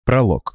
Пролог.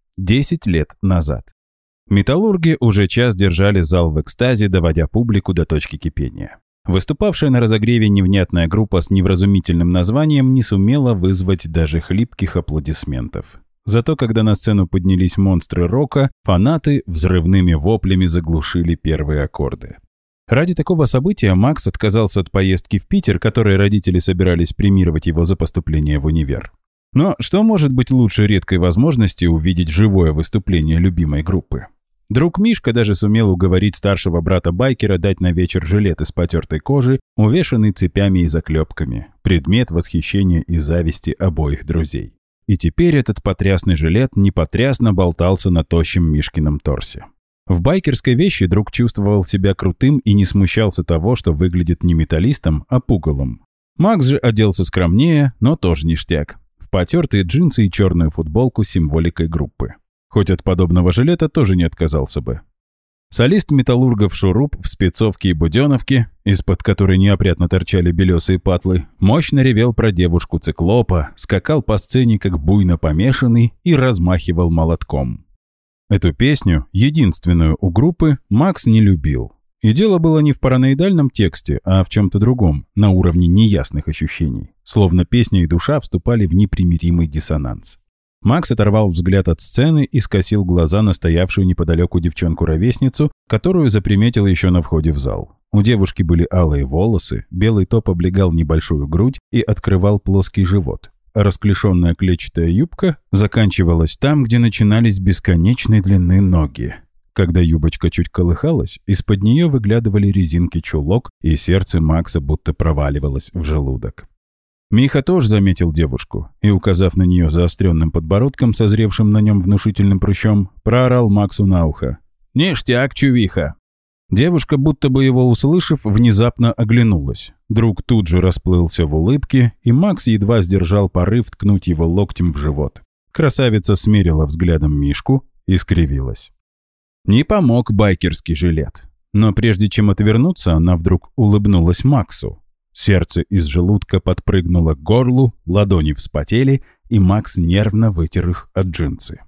10 лет назад. Металлурги уже час держали зал в экстазе, доводя публику до точки кипения. Выступавшая на разогреве невнятная группа с невразумительным названием не сумела вызвать даже хлипких аплодисментов. Зато когда на сцену поднялись монстры рока, фанаты взрывными воплями заглушили первые аккорды. Ради такого события Макс отказался от поездки в Питер, которой родители собирались премировать его за поступление в универ. Но что может быть лучше редкой возможности увидеть живое выступление любимой группы? Друг Мишка даже сумел уговорить старшего брата байкера дать на вечер жилет из потертой кожи, увешанный цепями и заклепками, предмет восхищения и зависти обоих друзей. И теперь этот потрясный жилет непотрясно болтался на тощем Мишкином торсе. В байкерской вещи друг чувствовал себя крутым и не смущался того, что выглядит не металлистом, а пугалом. Макс же оделся скромнее, но тоже ништяк. В потертые джинсы и черную футболку с символикой группы. Хоть от подобного жилета тоже не отказался бы. Солист металлургов Шуруп в спецовке и буденовке, из-под которой неопрятно торчали белесые патлы, мощно ревел про девушку-циклопа, скакал по сцене как буйно помешанный и размахивал молотком. Эту песню, единственную у группы, Макс не любил. И дело было не в параноидальном тексте, а в чем-то другом, на уровне неясных ощущений. Словно песня и душа вступали в непримиримый диссонанс. Макс оторвал взгляд от сцены и скосил глаза на стоявшую неподалеку девчонку-ровесницу, которую заприметил еще на входе в зал. У девушки были алые волосы, белый топ облегал небольшую грудь и открывал плоский живот. А расклешенная клетчатая юбка заканчивалась там, где начинались бесконечной длины ноги. Когда юбочка чуть колыхалась, из-под нее выглядывали резинки чулок, и сердце Макса будто проваливалось в желудок. Миха тоже заметил девушку и, указав на нее заостренным подбородком, созревшим на нем внушительным прыщом, проорал Максу на ухо: «Ништяк, чувиха!». Девушка, будто бы его услышав, внезапно оглянулась. Друг тут же расплылся в улыбке, и Макс едва сдержал порыв ткнуть его локтем в живот. Красавица смерила взглядом Мишку и скривилась. Не помог байкерский жилет. Но прежде чем отвернуться, она вдруг улыбнулась Максу. Сердце из желудка подпрыгнуло к горлу, ладони вспотели, и Макс нервно вытер их от джинсы.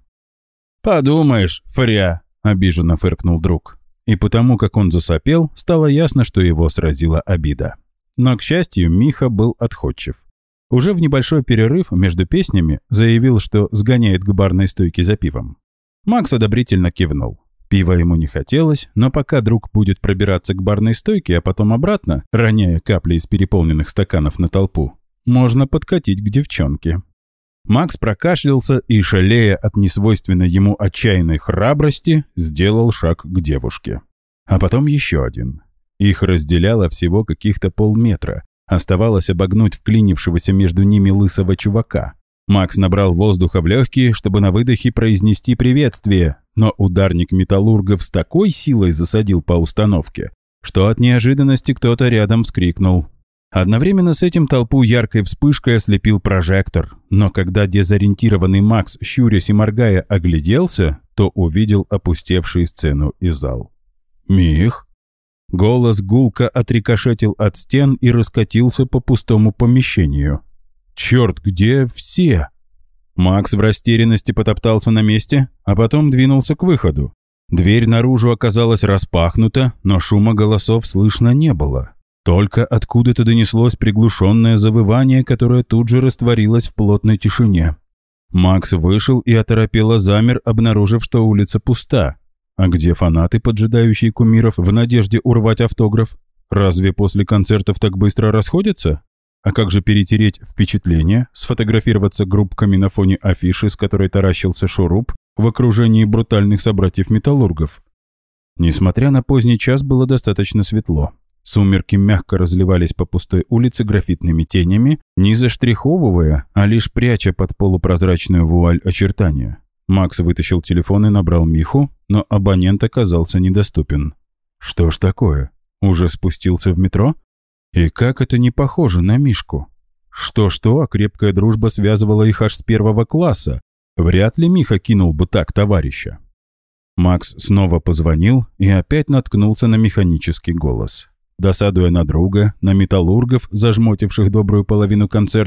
«Подумаешь, фря!» — обиженно фыркнул друг. И потому, как он засопел, стало ясно, что его сразила обида. Но, к счастью, Миха был отходчив. Уже в небольшой перерыв между песнями заявил, что сгоняет к барной стойке за пивом. Макс одобрительно кивнул. Пива ему не хотелось, но пока друг будет пробираться к барной стойке, а потом обратно, роняя капли из переполненных стаканов на толпу, можно подкатить к девчонке. Макс прокашлялся и, шалея от несвойственной ему отчаянной храбрости, сделал шаг к девушке. А потом еще один. Их разделяло всего каких-то полметра. Оставалось обогнуть вклинившегося между ними лысого чувака. Макс набрал воздуха в легкие, чтобы на выдохе произнести приветствие, но ударник металлургов с такой силой засадил по установке, что от неожиданности кто-то рядом вскрикнул. Одновременно с этим толпу яркой вспышкой ослепил прожектор, но когда дезориентированный Макс, щурясь и моргая, огляделся, то увидел опустевший сцену и зал. «Мих?» Голос гулко отрикошетил от стен и раскатился по пустому помещению. «Черт, где все?» Макс в растерянности потоптался на месте, а потом двинулся к выходу. Дверь наружу оказалась распахнута, но шума голосов слышно не было. Только откуда-то донеслось приглушенное завывание, которое тут же растворилось в плотной тишине. Макс вышел и оторопело замер, обнаружив, что улица пуста. А где фанаты, поджидающие кумиров в надежде урвать автограф? Разве после концертов так быстро расходятся? А как же перетереть впечатление, сфотографироваться группками на фоне афиши, с которой таращился Шуруп, в окружении брутальных собратьев-металлургов? Несмотря на поздний час, было достаточно светло. Сумерки мягко разливались по пустой улице графитными тенями, не заштриховывая, а лишь пряча под полупрозрачную вуаль очертания. Макс вытащил телефон и набрал Миху, но абонент оказался недоступен. Что ж такое? Уже спустился в метро? И как это не похоже на Мишку? Что-что, а крепкая дружба связывала их аж с 1 класса. Вряд ли Миха кинул бы так товарища. Макс снова позвонил и опять наткнулся на механический голос. Досадуя на друга, на металлургов, зажмотивших добрую половину концерта,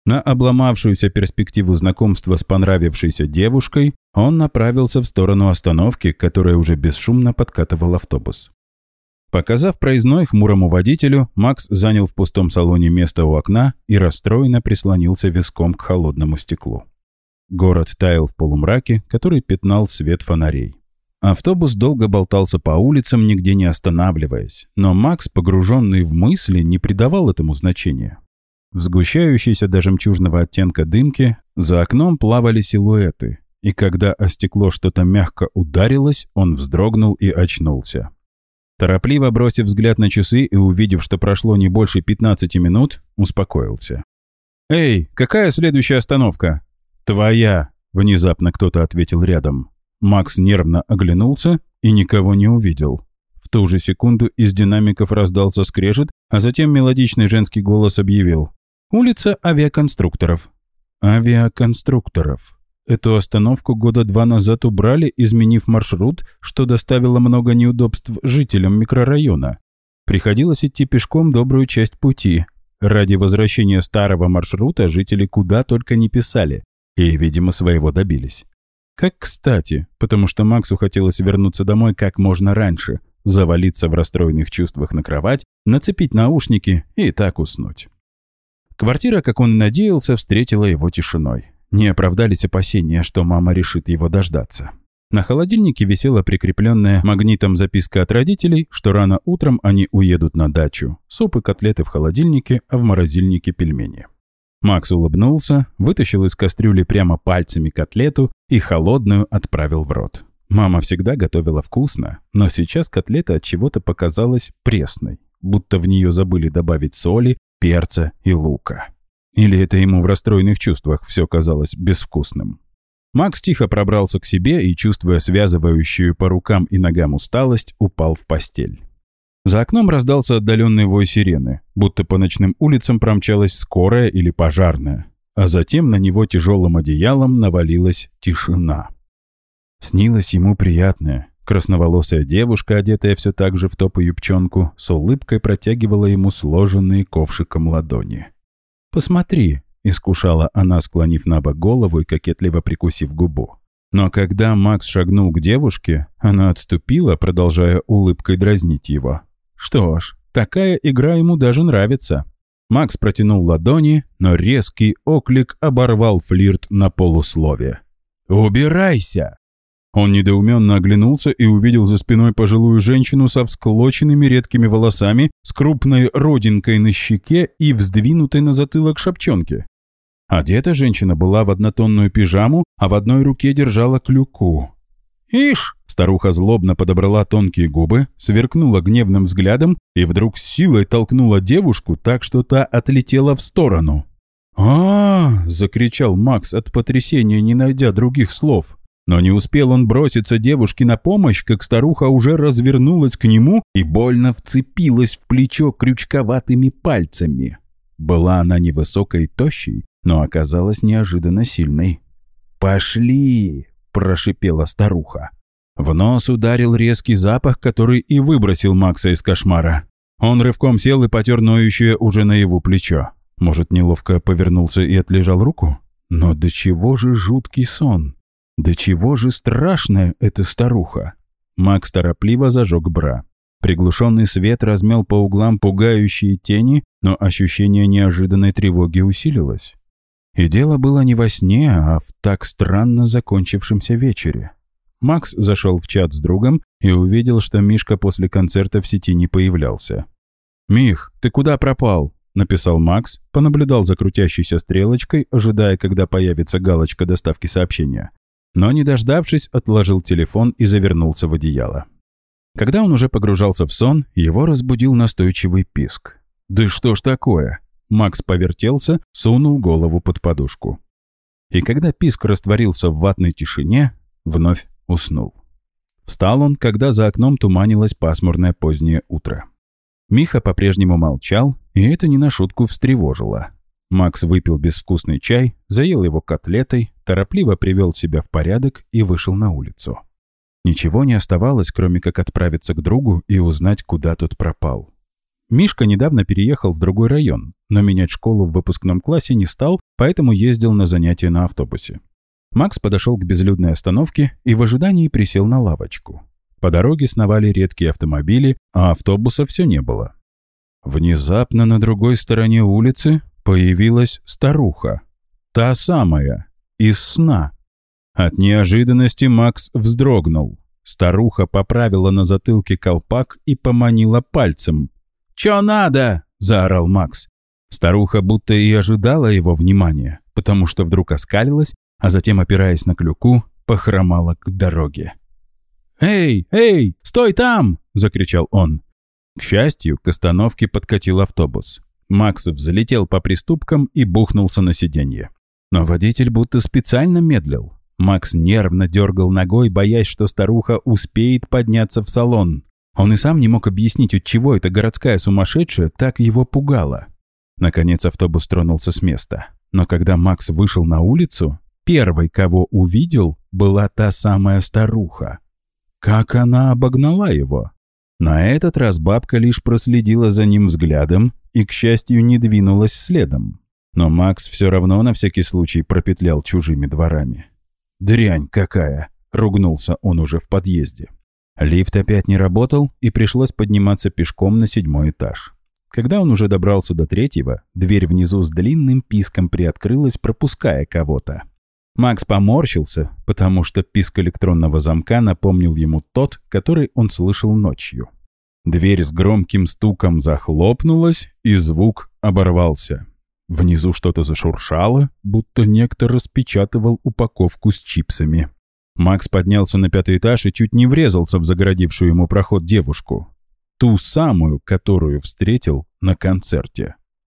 На обломавшуюся перспективу знакомства с понравившейся девушкой он направился в сторону остановки, которая уже бесшумно подкатывал автобус. Показав проездной хмурому водителю, Макс занял в пустом салоне место у окна и расстроенно прислонился виском к холодному стеклу. Город таял в полумраке, который пятнал свет фонарей. Автобус долго болтался по улицам, нигде не останавливаясь, но Макс, погруженный в мысли, не придавал этому значения. В сгущающейся до жемчужного оттенка дымки за окном плавали силуэты, и когда о стекло что-то мягко ударилось, он вздрогнул и очнулся. Торопливо бросив взгляд на часы и увидев, что прошло не больше 15 минут, успокоился. «Эй, какая следующая остановка?» «Твоя!» — внезапно кто-то ответил рядом. Макс нервно оглянулся и никого не увидел. В ту же секунду из динамиков раздался скрежет, а затем мелодичный женский голос объявил: «Улица авиаконструкторов». Авиаконструкторов. Эту остановку года 2 назад убрали, изменив маршрут, что доставило много неудобств жителям микрорайона. Приходилось идти пешком добрую часть пути. Ради возвращения старого маршрута жители куда только не писали. И, видимо, своего добились. Как кстати, потому что Максу хотелось вернуться домой как можно раньше, завалиться в расстроенных чувствах на кровать, нацепить наушники и так уснуть. Квартира, как он и надеялся, встретила его тишиной. Не оправдались опасения, что мама решит его дождаться. На холодильнике висела прикрепленная магнитом записка от родителей, что рано утром они уедут на дачу. Суп и котлеты в холодильнике, а в морозильнике пельмени. Макс улыбнулся, вытащил из кастрюли прямо пальцами котлету и холодную отправил в рот. Мама всегда готовила вкусно, но сейчас котлета от чего-то показалась пресной, будто в нее забыли добавить соли, перца и лука. Или это ему в расстроенных чувствах все казалось безвкусным. Макс тихо пробрался к себе и, чувствуя связывающую по рукам и ногам усталость, упал в постель. За окном раздался отдаленный вой сирены, будто по ночным улицам промчалась скорая или пожарная, а затем на него тяжелым одеялом навалилась тишина. Снилась ему приятная, красноволосая девушка, одетая все так же в топ и юбчонку, с улыбкой протягивала ему сложенные ковшиком ладони. «Посмотри», — искушала она, склонив набок голову и кокетливо прикусив губу. Но когда Макс шагнул к девушке, она отступила, продолжая улыбкой дразнить его. Что ж, такая игра ему даже нравится. Макс протянул ладони, но резкий оклик оборвал флирт на полуслове. «Убирайся!» Он недоуменно оглянулся и увидел за спиной пожилую женщину со всклоченными редкими волосами, с крупной родинкой на щеке и вздвинутой на затылок шапчонки. Одета женщина была в однотонную пижаму, а в одной руке держала клюку. «Ишь!» — старуха злобно подобрала тонкие губы, сверкнула гневным взглядом и вдруг с силой толкнула девушку так, что та отлетела в сторону. Закричал Макс от потрясения, не найдя других слов. Но не успел он броситься девушке на помощь, как старуха уже развернулась к нему и больно вцепилась в плечо крючковатыми пальцами. Была она невысокой и тощей, но оказалась неожиданно сильной. «Пошли!» — прошипела старуха. В нос ударил резкий запах, который и выбросил Макса из кошмара. Он рывком сел и потер ноющее уже наяву плечо. Может, неловко повернулся и отлежал руку? Но до чего же жуткий сон? До чего же страшная эта старуха? Макс торопливо зажег бра. Приглушенный свет размел по углам пугающие тени, но ощущение неожиданной тревоги усилилось. И дело было не во сне, а в так странно закончившемся вечере. Макс зашел в чат с другом и увидел, что Мишка после концерта в сети не появлялся. «Мих, ты куда пропал?» — написал Макс, понаблюдал за крутящейся стрелочкой, ожидая, когда появится галочка доставки сообщения. Но, не дождавшись, отложил телефон и завернулся в одеяло. Когда он уже погружался в сон, его разбудил настойчивый писк. «Да что ж такое?» Макс повертелся, сунул голову под подушку. И когда писк растворился в ватной тишине, вновь уснул. Встал он, когда за окном туманилось пасмурное позднее утро. Миха по-прежнему молчал, и это не на шутку встревожило. Макс выпил безвкусный чай, заел его котлетой, торопливо привел себя в порядок и вышел на улицу. Ничего не оставалось, кроме как отправиться к другу и узнать, куда тот пропал. Мишка недавно переехал в другой район, но менять школу в выпускном классе не стал, поэтому ездил на занятия на автобусе. Макс подошел к безлюдной остановке и в ожидании присел на лавочку. По дороге сновали редкие автомобили, а автобуса все не было. Внезапно на другой стороне улицы появилась старуха. Та самая, из сна. От неожиданности Макс вздрогнул. Старуха поправила на затылке колпак и поманила пальцем. «Чё надо?» – заорал Макс. Старуха будто и ожидала его внимания, потому что вдруг оскалилась, а затем, опираясь на клюку, похромала к дороге. «Эй, эй, стой там!» – закричал он. К счастью, к остановке подкатил автобус. Макс взлетел по приступкам и бухнулся на сиденье. Но водитель будто специально медлил. Макс нервно дергал ногой, боясь, что старуха успеет подняться в салон. Он и сам не мог объяснить, отчего эта городская сумасшедшая так его пугала. Наконец автобус тронулся с места. Но когда Макс вышел на улицу, первой, кого увидел, была та самая старуха. Как она обогнала его! На этот раз бабка лишь проследила за ним взглядом и, к счастью, не двинулась следом. Но Макс все равно на всякий случай пропетлял чужими дворами. «Дрянь какая!» — ругнулся он уже в подъезде. Лифт опять не работал, и пришлось подниматься пешком на 7-й этаж. Когда он уже добрался до 3-го, дверь внизу с длинным писком приоткрылась, пропуская кого-то. Макс поморщился, потому что писк электронного замка напомнил ему тот, который он слышал ночью. Дверь с громким стуком захлопнулась, и звук оборвался. Внизу что-то зашуршало, будто некто распечатывал упаковку с чипсами. Макс поднялся на 5-й этаж и чуть не врезался в загородившую ему проход девушку. Ту самую, которую встретил на концерте.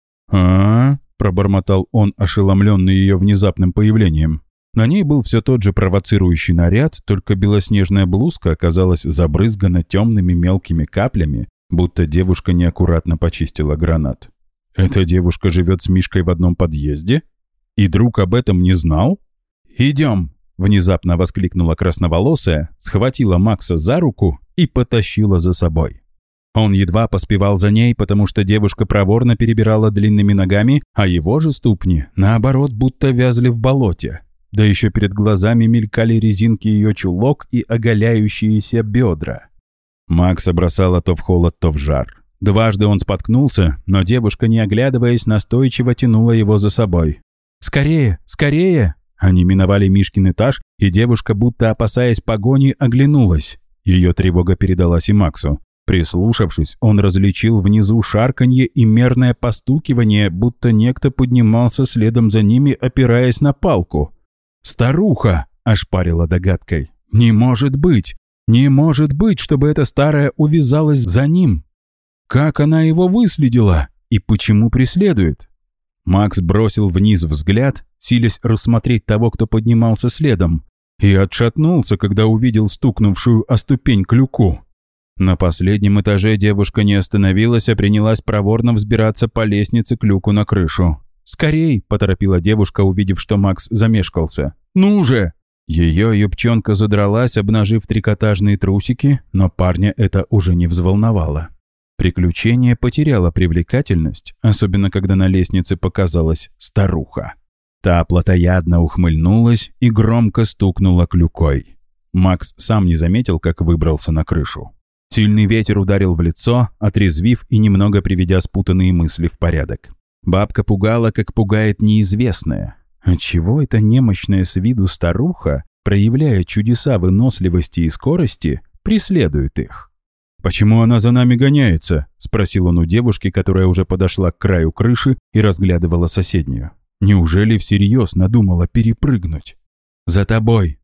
Пробормотал он, ошеломленный ее внезапным появлением. На ней был все тот же провоцирующий наряд, только белоснежная блузка оказалась забрызгана темными мелкими каплями, будто девушка неаккуратно почистила гранат. Эта девушка живет с Мишкой в одном подъезде? И друг об этом не знал? «Идем!» — внезапно воскликнула красноволосая, схватила Макса за руку и потащила за собой. Он едва поспевал за ней, потому что девушка проворно перебирала длинными ногами, а его же ступни, наоборот, будто вязли в болоте. Да еще перед глазами мелькали резинки ее чулок и оголяющиеся бедра. Макса бросала то в холод, то в жар. Дважды он споткнулся, но девушка, не оглядываясь, настойчиво тянула его за собой. «Скорее, скорее!» Они миновали Мишкин этаж, и девушка, будто опасаясь погони, оглянулась. Ее тревога передалась и Максу. Прислушавшись, он различил внизу шарканье и мерное постукивание, будто некто поднимался следом за ними, опираясь на палку. «Старуха!» — ошпарила догадкой. «Не может быть! Не может быть, чтобы эта старая увязалась за ним! Как она его выследила? И почему преследует?» Макс бросил вниз взгляд, силясь рассмотреть того, кто поднимался следом, и отшатнулся, когда увидел стукнувшую о ступень клюку. На последнем этаже девушка не остановилась, а принялась проворно взбираться по лестнице к люку на крышу. «Скорей!» — поторопила девушка, увидев, что Макс замешкался. «Ну же!» Ее юбчонка задралась, обнажив трикотажные трусики, но парня это уже не взволновало. Приключение потеряло привлекательность, особенно когда на лестнице показалась старуха. Та плотоядно ухмыльнулась и громко стукнула клюкой. Макс сам не заметил, как выбрался на крышу. Сильный ветер ударил в лицо, отрезвив и немного приведя спутанные мысли в порядок. Бабка пугала, как пугает неизвестное. Отчего эта немощная с виду старуха, проявляя чудеса выносливости и скорости, преследует их? «Почему она за нами гоняется?» — спросил он у девушки, которая уже подошла к краю крыши и разглядывала соседнюю. «Неужели всерьез надумала перепрыгнуть?» «За тобой,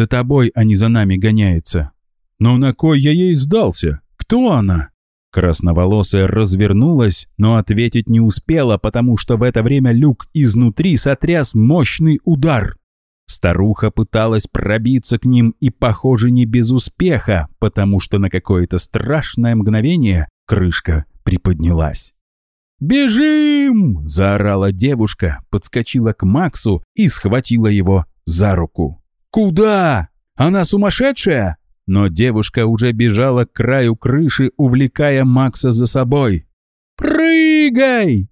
а не за нами гоняется». «Но на кой я ей сдался? Кто она?» Красноволосая развернулась, но ответить не успела, потому что в это время люк изнутри сотряс мощный удар. Старуха пыталась пробиться к ним и, похоже, не без успеха, потому что на какое-то страшное мгновение крышка приподнялась. «Бежим!» – заорала девушка, подскочила к Максу и схватила его за руку. «Куда? Она сумасшедшая?» Но девушка уже бежала к краю крыши, увлекая Макса за собой. «Прыгай!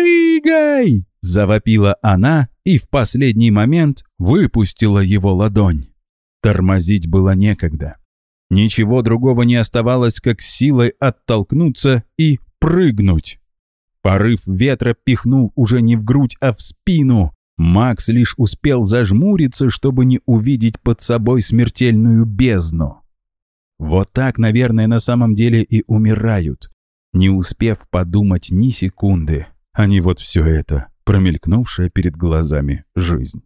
Прыгай!» – завопила она и в последний момент выпустила его ладонь. Тормозить было некогда. Ничего другого не оставалось, как силой оттолкнуться и прыгнуть. Порыв ветра пихнул уже не в грудь, а в спину. Макс лишь успел зажмуриться, чтобы не увидеть под собой смертельную бездну. Вот так, наверное, на самом деле и умирают, не успев подумать ни секунды, а не вот все это, промелькнувшая перед глазами жизнь.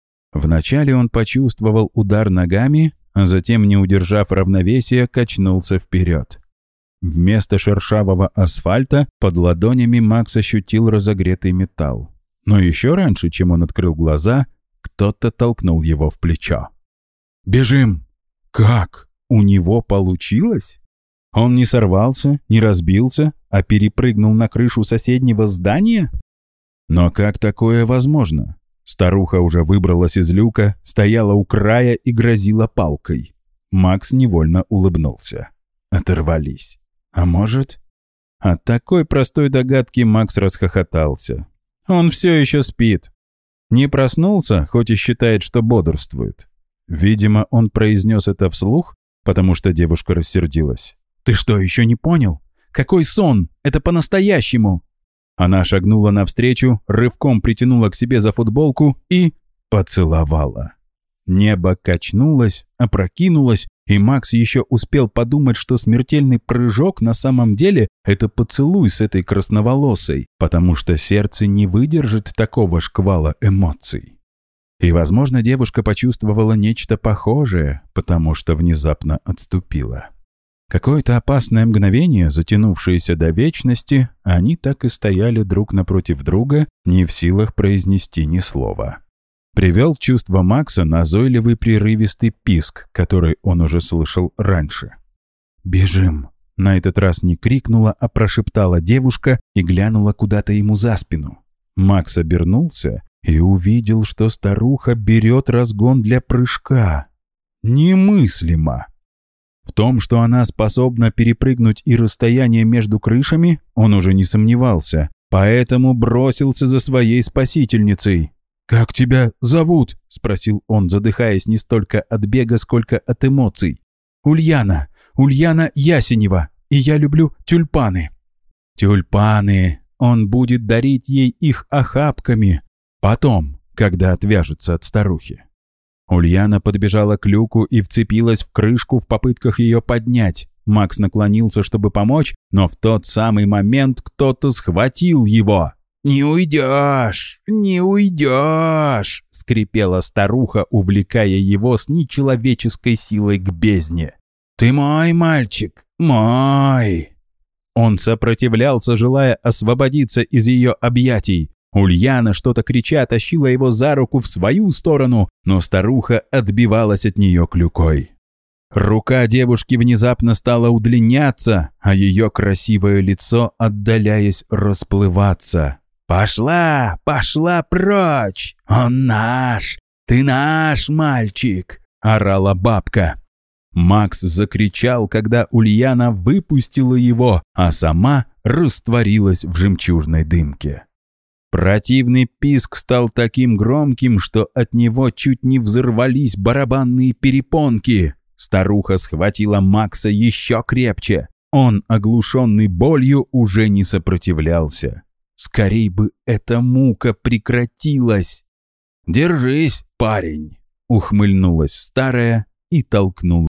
Вначале он почувствовал удар ногами, а затем, не удержав равновесия, качнулся вперед. Вместо шершавого асфальта под ладонями Макс ощутил разогретый металл. Но еще раньше, чем он открыл глаза, кто-то толкнул его в плечо. «Бежим!» «Как? У него получилось?» Он не сорвался, не разбился, а перепрыгнул на крышу соседнего здания? Но как такое возможно? Старуха уже выбралась из люка, стояла у края и грозила палкой. Макс невольно улыбнулся. Оторвались. А может? От такой простой догадки Макс расхохотался. Он все еще спит. Не проснулся, хоть и считает, что бодрствует. Видимо, он произнес это вслух, потому что девушка рассердилась. «Ты что, еще не понял? Какой сон? Это по-настоящему!» Она шагнула навстречу, рывком притянула к себе за футболку и поцеловала. Небо качнулось, опрокинулось, и Макс еще успел подумать, что смертельный прыжок на самом деле это поцелуй с этой красноволосой, потому что сердце не выдержит такого шквала эмоций. И, возможно, девушка почувствовала нечто похожее, потому что внезапно отступила. Какое-то опасное мгновение, затянувшееся до вечности, они так и стояли друг напротив друга, не в силах произнести ни слова. Привел в чувство Макса назойливый прерывистый писк, который он уже слышал раньше. «Бежим!» На этот раз не крикнула, а прошептала девушка и глянула куда-то ему за спину. Макс обернулся и увидел, что старуха берет разгон для прыжка. Немыслимо! В том, что она способна перепрыгнуть и расстояние между крышами, он уже не сомневался, поэтому бросился за своей спасительницей. «Как тебя зовут?» — спросил он, задыхаясь не столько от бега, сколько от эмоций. «Ульяна Ясенева, и я люблю тюльпаны». «Тюльпаны! Он будет дарить ей их охапками. Потом, когда отвяжется от старухи». Ульяна подбежала к люку и вцепилась в крышку в попытках ее поднять. Макс наклонился, чтобы помочь, но в тот самый момент кто-то схватил его. «Не уйдешь! Не уйдешь!» — скрипела старуха, увлекая его с нечеловеческой силой к бездне. «Ты мой мальчик! Мой!» Он сопротивлялся, желая освободиться из ее объятий. Ульяна, что-то крича, тащила его за руку в свою сторону, но старуха отбивалась от нее клюкой. Рука девушки внезапно стала удлиняться, а ее красивое лицо, отдаляясь, расплываться. «Пошла, пошла прочь! Он наш! Ты наш мальчик!» — орала бабка. Макс закричал, когда Ульяна выпустила его, а сама растворилась в жемчужной дымке. Противный писк стал таким громким, что от него чуть не взорвались барабанные перепонки. Старуха схватила Макса еще крепче. Он, оглушенный болью, уже не сопротивлялся. Скорей бы эта мука прекратилась. «Держись, парень!» — ухмыльнулась старая и толкнула